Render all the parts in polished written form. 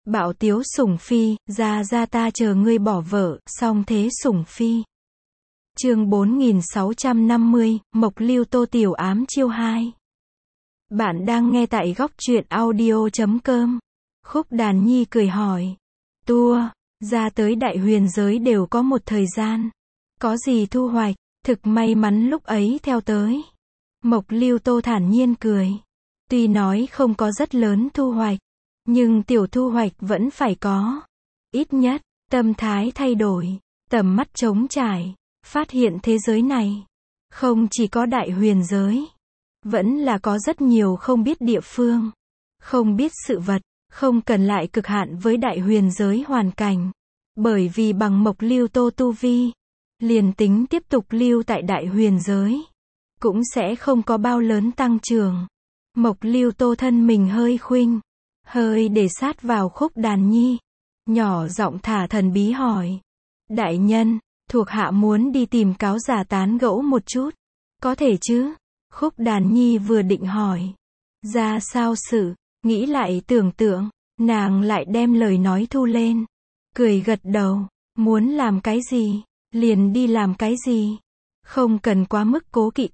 Bạo tiếu sủng phi, ra ta chờ ngươi bỏ vợ, song thế sủng phi. Chương 4650, Mộc Lưu Tô Tiểu ám chiêu 2. Bạn đang nghe tại góc truyện audio.com. Khúc Đàn Nhi cười hỏi. Tua, ra tới đại huyền giới đều có một thời gian. Có gì thu hoạch, thực may mắn lúc ấy theo tới. Mộc Lưu Tô thản nhiên cười. Tuy nói không có rất lớn thu hoạch, nhưng tiểu thu hoạch vẫn phải có. Ít nhất, tâm thái thay đổi, tầm mắt trống trải, phát hiện thế giới này không chỉ có đại huyền giới, vẫn là có rất nhiều không biết địa phương, không biết sự vật, không cần lại cực hạn với đại huyền giới hoàn cảnh. Bởi vì bằng Mộc Lưu Tô tu vi, liền tính tiếp tục lưu tại đại huyền giới, cũng sẽ không có bao lớn tăng trưởng. Mộc Lưu Tô thân mình hơi khuynh, hơi để sát vào Khúc Đàn Nhi, nhỏ giọng thả thần bí hỏi. Đại nhân, thuộc hạ muốn đi tìm cáo giả tán gẫu một chút, có thể chứ? Khúc Đàn Nhi vừa định hỏi, ra sao sự, nghĩ lại tưởng tượng, nàng lại đem lời nói thu lên, cười gật đầu, muốn làm cái gì, liền đi làm cái gì, không cần quá mức cố kỵ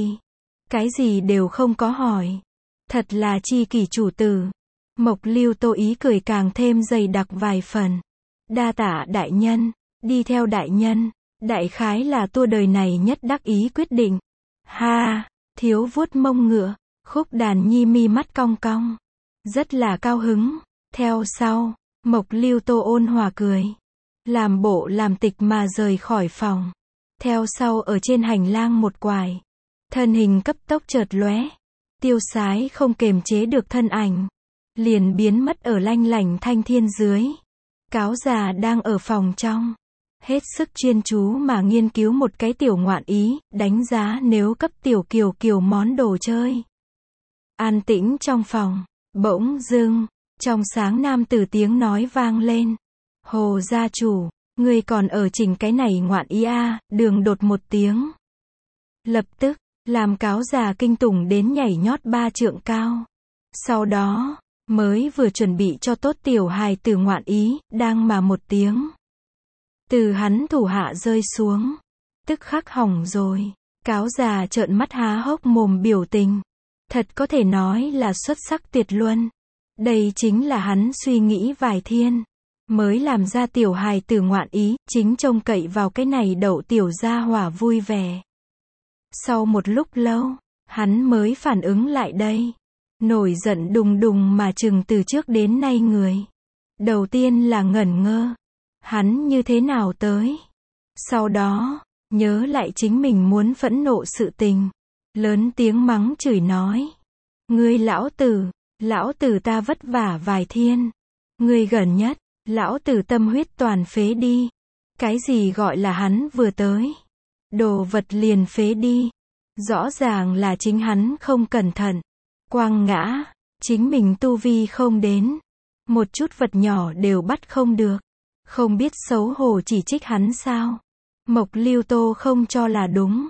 cái gì đều không có hỏi. Thật là chi kỷ chủ tử. Mộc Lưu Tô ý cười càng thêm dày đặc vài phần. Đa tạ đại nhân, đi theo đại nhân, đại khái là tua đời này nhất đắc ý quyết định. Ha, thiếu vuốt mông ngựa, Khúc Đàn Nhi mi mắt cong cong, rất là cao hứng. Theo sau, Mộc Lưu Tô ôn hòa cười, làm bộ làm tịch mà rời khỏi phòng. Theo sau ở trên hành lang một quải, thân hình cấp tốc chợt lóe, tiêu sái không kềm chế được thân ảnh, liền biến mất ở lanh lảnh thanh thiên dưới. Cáo già đang ở phòng trong, hết sức chuyên chú mà nghiên cứu một cái tiểu ngoạn ý, đánh giá nếu cấp tiểu kiều món đồ chơi. An tĩnh trong phòng, bỗng dưng, trong sáng nam tử tiếng nói vang lên. Hồ gia chủ, ngươi còn ở chỉnh cái này ngoạn ý à? Đường đột một tiếng. Lập tức, làm cáo già kinh tủng đến nhảy nhót 3 trượng cao. Sau đó, mới vừa chuẩn bị cho tốt tiểu hài tử ngoạn ý, đang mà một tiếng từ hắn thủ hạ rơi xuống, tức khắc hỏng rồi. Cáo già trợn mắt há hốc mồm biểu tình, thật có thể nói là xuất sắc tuyệt luân. Đây chính là hắn suy nghĩ vài thiên mới làm ra tiểu hài tử ngoạn ý, chính trông cậy vào cái này đậu tiểu gia hỏa vui vẻ. Sau một lúc lâu, hắn mới phản ứng lại đây, nổi giận đùng đùng mà chừng từ trước đến nay người. Đầu tiên là ngẩn ngơ, hắn như thế nào tới. Sau đó, nhớ lại chính mình muốn phẫn nộ sự tình, lớn tiếng mắng chửi nói. Ngươi lão tử ta vất vả vài thiên. Ngươi gần nhất, lão tử tâm huyết toàn phế đi. Cái gì gọi là hắn vừa tới, đồ vật liền phế đi. Rõ ràng là chính hắn không cẩn thận, quăng ngã, chính mình tu vi không đến, một chút vật nhỏ đều bắt không được, không biết xấu hổ chỉ trích hắn sao. Mộc Lưu Tô không cho là đúng.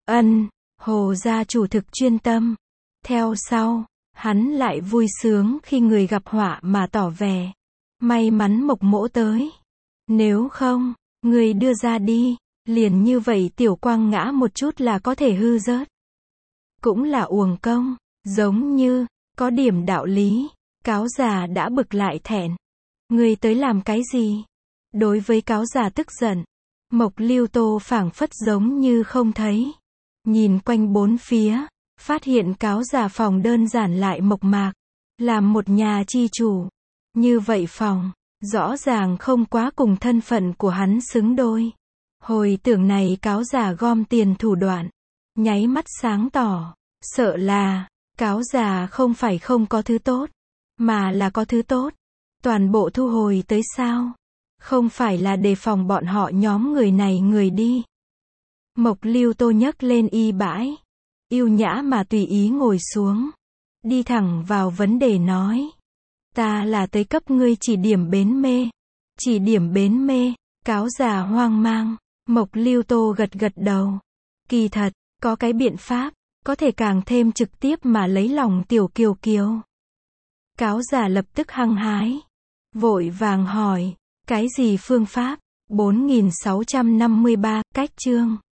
Hồ gia chủ thực chuyên tâm. Theo sau, hắn lại vui sướng khi người gặp họa mà tỏ vẻ. May mắn Mộc mỗ tới. Nếu không, người đưa ra đi, liền như vậy tiểu quang ngã một chút là có thể hư rớt. Cũng là uổng công, giống như, có điểm đạo lý. Cáo già đã bực lại thẹn. Người tới làm cái gì? Đối với cáo già tức giận, Mộc Lưu Tô phảng phất giống như không thấy. Nhìn quanh bốn phía, phát hiện cáo già phòng đơn giản lại mộc mạc. Làm một nhà chi chủ, như vậy phòng, rõ ràng không quá cùng thân phận của hắn xứng đôi. Hồi tưởng này cáo già gom tiền thủ đoạn, nháy mắt sáng tỏ, sợ là, cáo già không phải không có thứ tốt, mà là có thứ tốt. Toàn bộ thu hồi tới sao? Không phải là đề phòng bọn họ nhóm người này người đi. Mộc Lưu Tô nhấc lên y bãi, yêu nhã mà tùy ý ngồi xuống, đi thẳng vào vấn đề nói. Ta là tới cấp ngươi chỉ điểm bến mê. Chỉ điểm bến mê. Cáo già hoang mang. Mộc Lưu Tô gật gật đầu. Kỳ thật, có cái biện pháp, có thể càng thêm trực tiếp mà lấy lòng tiểu kiều. Cáo già lập tức hăng hái. Vội vàng hỏi, cái gì phương pháp? 4653, cách chương.